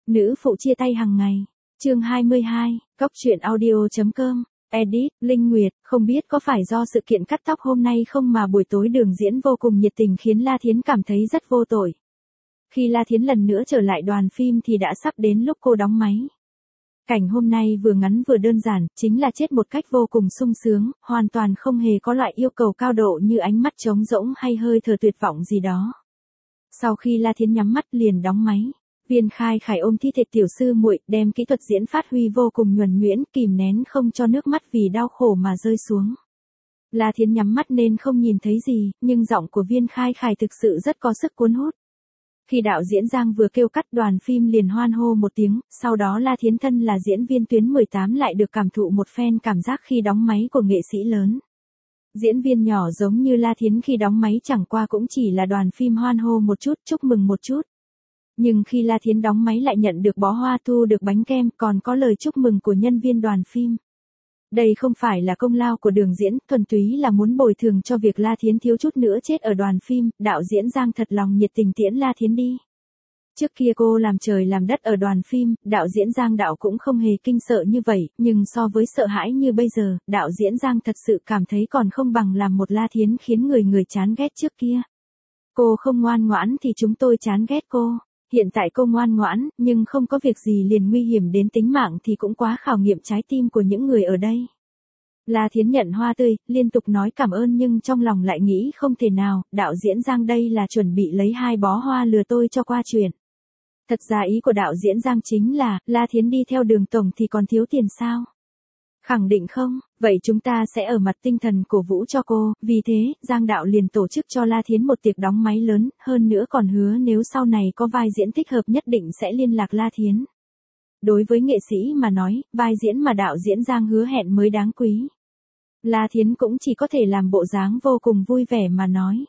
Nữ phụ chia tay hàng ngày. Chương 22, Cóc truyện audio.com. Edit, Linh Nguyệt, không biết có phải do sự kiện cắt tóc hôm nay không mà buổi tối Đường diễn vô cùng nhiệt tình khiến La Thiến cảm thấy rất vô tội. Khi La Thiến lần nữa trở lại đoàn phim thì đã sắp đến lúc cô đóng máy. Cảnh hôm nay vừa ngắn vừa đơn giản, chính là chết một cách vô cùng sung sướng, hoàn toàn không hề có loại yêu cầu cao độ như ánh mắt trống rỗng hay hơi thở tuyệt vọng gì đó. Sau khi La Thiến nhắm mắt liền đóng máy. Viên Khai Khải ôm thi thể tiểu sư muội, đem kỹ thuật diễn phát huy vô cùng nhuần nhuyễn, kìm nén không cho nước mắt vì đau khổ mà rơi xuống. La Thiến nhắm mắt nên không nhìn thấy gì, nhưng giọng của Viên Khai Khải thực sự rất có sức cuốn hút. Khi đạo diễn Giang vừa kêu cắt, đoàn phim liền hoan hô một tiếng, sau đó La Thiến thân là diễn viên tuyến 18 lại được cảm thụ một phen cảm giác khi đóng máy của nghệ sĩ lớn. Diễn viên nhỏ giống như La Thiến khi đóng máy chẳng qua cũng chỉ là đoàn phim hoan hô một chút, chúc mừng một chút. Nhưng khi La Thiến đóng máy lại nhận được bó hoa, thu được bánh kem, còn có lời chúc mừng của nhân viên đoàn phim. Đây không phải là công lao của Đường diễn, thuần túy là muốn bồi thường cho việc La Thiến thiếu chút nữa chết ở đoàn phim, đạo diễn Giang thật lòng nhiệt tình tiễn La Thiến đi. Trước kia cô làm trời làm đất ở đoàn phim, đạo diễn Giang đạo cũng không hề kinh sợ như vậy, nhưng so với sợ hãi như bây giờ, đạo diễn Giang thật sự cảm thấy còn không bằng làm một La Thiến khiến người chán ghét trước kia. Cô không ngoan ngoãn thì chúng tôi chán ghét cô. Hiện tại cô ngoan ngoãn, nhưng không có việc gì liền nguy hiểm đến tính mạng thì cũng quá khảo nghiệm trái tim của những người ở đây. La Thiến nhận hoa tươi, liên tục nói cảm ơn nhưng trong lòng lại nghĩ không thể nào, đạo diễn Giang đây là chuẩn bị lấy 2 bó hoa lừa tôi cho qua chuyện. Thật ra ý của đạo diễn Giang chính là, La Thiến đi theo Đường tổng thì còn thiếu tiền sao? Khẳng định không, vậy chúng ta sẽ ở mặt tinh thần cổ vũ cho cô, vì thế, Giang đạo liền tổ chức cho La Thiến một tiệc đóng máy lớn, hơn nữa còn hứa nếu sau này có vai diễn thích hợp nhất định sẽ liên lạc La Thiến. Đối với nghệ sĩ mà nói, vai diễn mà đạo diễn Giang hứa hẹn mới đáng quý. La Thiến cũng chỉ có thể làm bộ dáng vô cùng vui vẻ mà nói.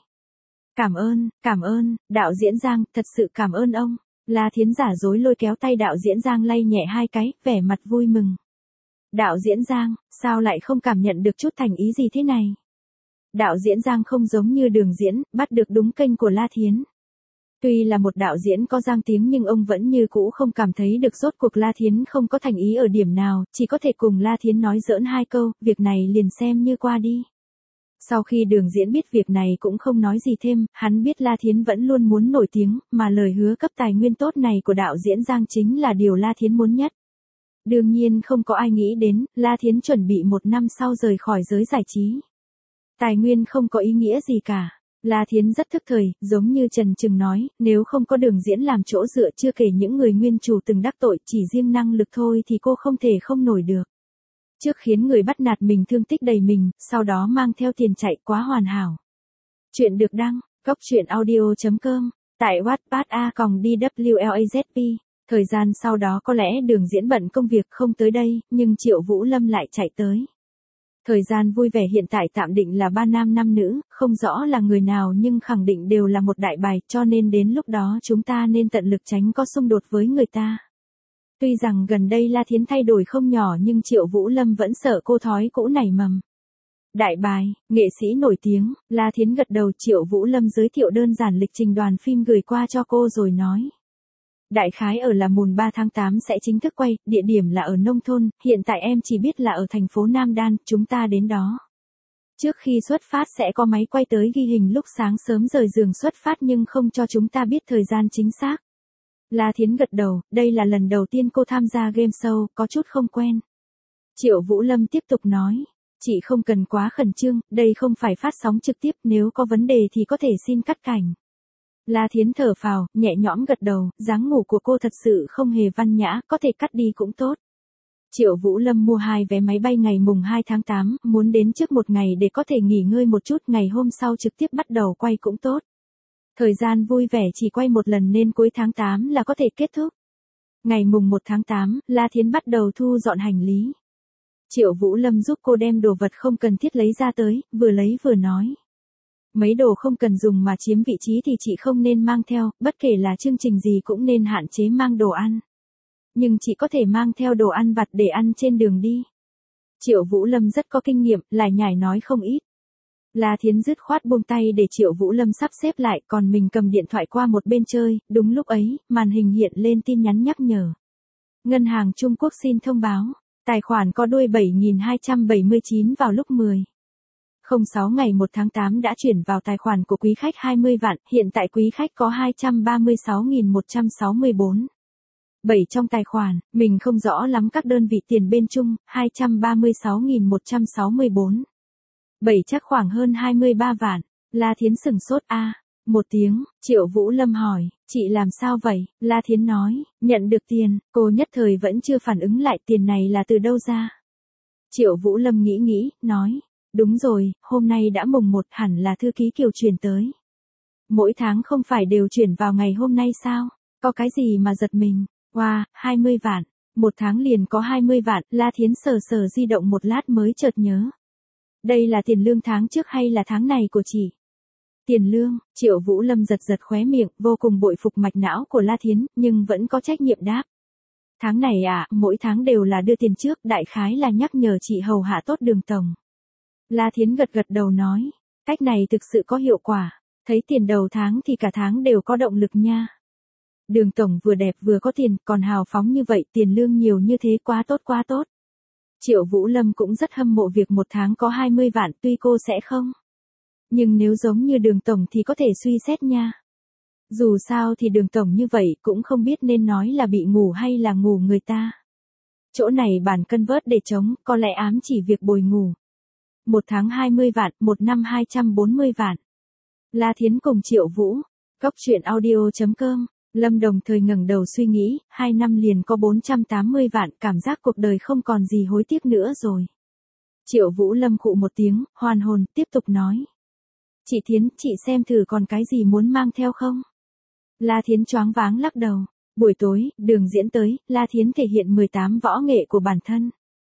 Cảm ơn, đạo diễn Giang, thật sự cảm ơn ông. La Thiến giả dối lôi kéo tay đạo diễn Giang lay nhẹ 2 cái, vẻ mặt vui mừng. Đạo diễn Giang, sao lại không cảm nhận được chút thành ý gì thế này? Đạo diễn Giang không giống như Đường diễn, bắt được đúng kênh của La Thiến. Tuy là một đạo diễn có danh tiếng nhưng ông vẫn như cũ không cảm thấy được rốt cuộc La Thiến không có thành ý ở điểm nào, chỉ có thể cùng La Thiến nói giỡn 2 câu, việc này liền xem như qua đi. Sau khi Đường diễn biết việc này cũng không nói gì thêm, hắn biết La Thiến vẫn luôn muốn nổi tiếng, mà lời hứa cấp tài nguyên tốt này của đạo diễn Giang chính là điều La Thiến muốn nhất. Đương nhiên không có ai nghĩ đến, La Thiến chuẩn bị 1 năm sau rời khỏi giới giải trí. Tài nguyên không có ý nghĩa gì cả. La Thiến rất thức thời, giống như Trần Trừng nói, nếu không có Đường diễn làm chỗ dựa chưa kể những người nguyên chủ từng đắc tội, chỉ riêng năng lực thôi thì cô không thể không nổi được. Trước khiến người bắt nạt mình thương tích đầy mình, sau đó mang theo tiền chạy quá hoàn hảo. Chuyện được đăng, Cóc truyện audio.com, tại Wattpad a.dwlazp. Thời gian sau đó có lẽ Đường diễn bận công việc không tới đây, nhưng Triệu Vũ Lâm lại chạy tới. Thời gian vui vẻ hiện tại tạm định là 3 nam 5 nữ, không rõ là người nào nhưng khẳng định đều là một đại bài, cho nên đến lúc đó chúng ta nên tận lực tránh có xung đột với người ta. Tuy rằng gần đây La Thiến thay đổi không nhỏ nhưng Triệu Vũ Lâm vẫn sợ cô thói cũ nảy mầm. Đại bài, nghệ sĩ nổi tiếng, La Thiến gật đầu. Triệu Vũ Lâm giới thiệu đơn giản lịch trình đoàn phim gửi qua cho cô rồi nói. Đại khái ở là mùng 3 tháng 8 sẽ chính thức quay, địa điểm là ở nông thôn, hiện tại em chỉ biết là ở thành phố Nam Đan, chúng ta đến đó. Trước khi xuất phát sẽ có máy quay tới ghi hình lúc sáng sớm rời giường xuất phát nhưng không cho chúng ta biết thời gian chính xác. La Thiến gật đầu, đây là lần đầu tiên cô tham gia game show, có chút không quen. Triệu Vũ Lâm tiếp tục nói, chị không cần quá khẩn trương, đây không phải phát sóng trực tiếp, nếu có vấn đề thì có thể xin cắt cảnh. La Thiến thở phào, nhẹ nhõm gật đầu, dáng ngủ của cô thật sự không hề văn nhã, có thể cắt đi cũng tốt. Triệu Vũ Lâm mua 2 vé máy bay ngày mùng 2 tháng 8, muốn đến trước 1 ngày để có thể nghỉ ngơi một chút, ngày hôm sau trực tiếp bắt đầu quay cũng tốt. Thời gian vui vẻ chỉ quay 1 lần nên cuối tháng 8 là có thể kết thúc. Ngày mùng 1 tháng 8, La Thiến bắt đầu thu dọn hành lý. Triệu Vũ Lâm giúp cô đem đồ vật không cần thiết lấy ra tới, vừa lấy vừa nói. Mấy đồ không cần dùng mà chiếm vị trí thì chị không nên mang theo, bất kể là chương trình gì cũng nên hạn chế mang đồ ăn. Nhưng chị có thể mang theo đồ ăn vặt để ăn trên đường đi. Triệu Vũ Lâm rất có kinh nghiệm, lại nhải nói không ít. La Thiến dứt khoát buông tay để Triệu Vũ Lâm sắp xếp lại, còn mình cầm điện thoại qua một bên chơi, đúng lúc ấy, màn hình hiện lên tin nhắn nhắc nhở. Ngân hàng Trung Quốc xin thông báo, tài khoản có đuôi 7279 vào lúc 10:06 ngày 1 tháng 8 đã chuyển vào tài khoản của quý khách 20 vạn, hiện tại quý khách có 236.164. 7 trong tài khoản, mình không rõ lắm các đơn vị tiền bên chung, 236.164. 7 chắc khoảng hơn 23 vạn. La Thiến sửng sốt một tiếng, Triệu Vũ Lâm hỏi, chị làm sao vậy? La Thiến nói, nhận được tiền, cô nhất thời vẫn chưa phản ứng lại tiền này là từ đâu ra. Triệu Vũ Lâm nghĩ, nói, đúng rồi, hôm nay đã mùng 1 hẳn là thư ký Kiều chuyển tới. Mỗi tháng không phải đều chuyển vào ngày hôm nay sao? Có cái gì mà giật mình? Wow, 20 vạn. Một tháng liền có 20 vạn, La Thiến sờ di động một lát mới chợt nhớ. Đây là tiền lương tháng trước hay là tháng này của chị? Tiền lương, Triệu Vũ Lâm giật khóe miệng, vô cùng bội phục mạch não của La Thiến, nhưng vẫn có trách nhiệm đáp. Tháng này mỗi tháng đều là đưa tiền trước, đại khái là nhắc nhở chị hầu hạ tốt Đường tổng. La Thiến gật đầu nói, cách này thực sự có hiệu quả, thấy tiền đầu tháng thì cả tháng đều có động lực nha. Đường tổng vừa đẹp vừa có tiền, còn hào phóng như vậy, tiền lương nhiều như thế quá tốt. Triệu Vũ Lâm cũng rất hâm mộ việc một tháng có 20 vạn, tuy cô sẽ không. Nhưng nếu giống như Đường tổng thì có thể suy xét nha. Dù sao thì Đường tổng như vậy cũng không biết nên nói là bị ngủ hay là ngủ người ta. Chỗ này bản cân vớt để trống, có lẽ ám chỉ việc bồi ngủ. Một tháng 20 vạn, một năm 240 vạn. La Thiến cùng Triệu Vũ, Cốc truyện audio.com. Lâm đồng thời ngẩng đầu suy nghĩ, 2 năm liền có 480 vạn, cảm giác cuộc đời không còn gì hối tiếc nữa rồi. Triệu Vũ Lâm khụ một tiếng, hoàn hồn, tiếp tục nói. Chị Thiến, chị xem thử còn cái gì muốn mang theo không? La Thiến choáng váng lắc đầu. Buổi tối, Đường Diễn tới, La Thiến thể hiện 18 võ nghệ của bản thân.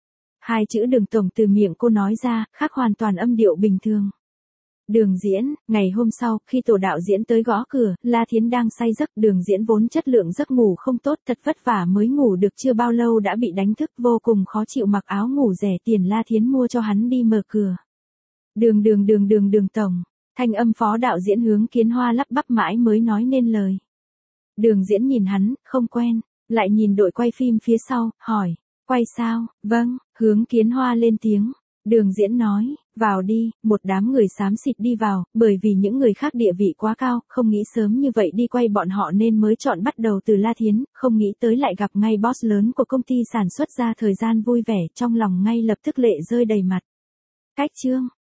2 chữ Đường tổng từ miệng cô nói ra, khác hoàn toàn âm điệu bình thường. Đường Diễn, ngày hôm sau, khi tổ đạo diễn tới gõ cửa, La Thiến đang say giấc, Đường Diễn vốn chất lượng giấc ngủ không tốt, thật vất vả mới ngủ được chưa bao lâu đã bị đánh thức, vô cùng khó chịu, mặc áo ngủ rẻ tiền La Thiến mua cho hắn đi mở cửa. Đường tổng, thanh âm phó đạo diễn Hướng Kiến Hoa lắp bắp mãi mới nói nên lời. Đường Diễn nhìn hắn, không quen, lại nhìn đội quay phim phía sau, hỏi, quay sao? Vâng, Hướng Kiến Hoa lên tiếng. Đường Diễn nói, vào đi, một đám người xám xịt đi vào, bởi vì những người khác địa vị quá cao, không nghĩ sớm như vậy đi quay bọn họ nên mới chọn bắt đầu từ La Thiến, không nghĩ tới lại gặp ngay boss lớn của công ty sản xuất, ra thời gian vui vẻ, trong lòng ngay lập tức lệ rơi đầy mặt. Cách chương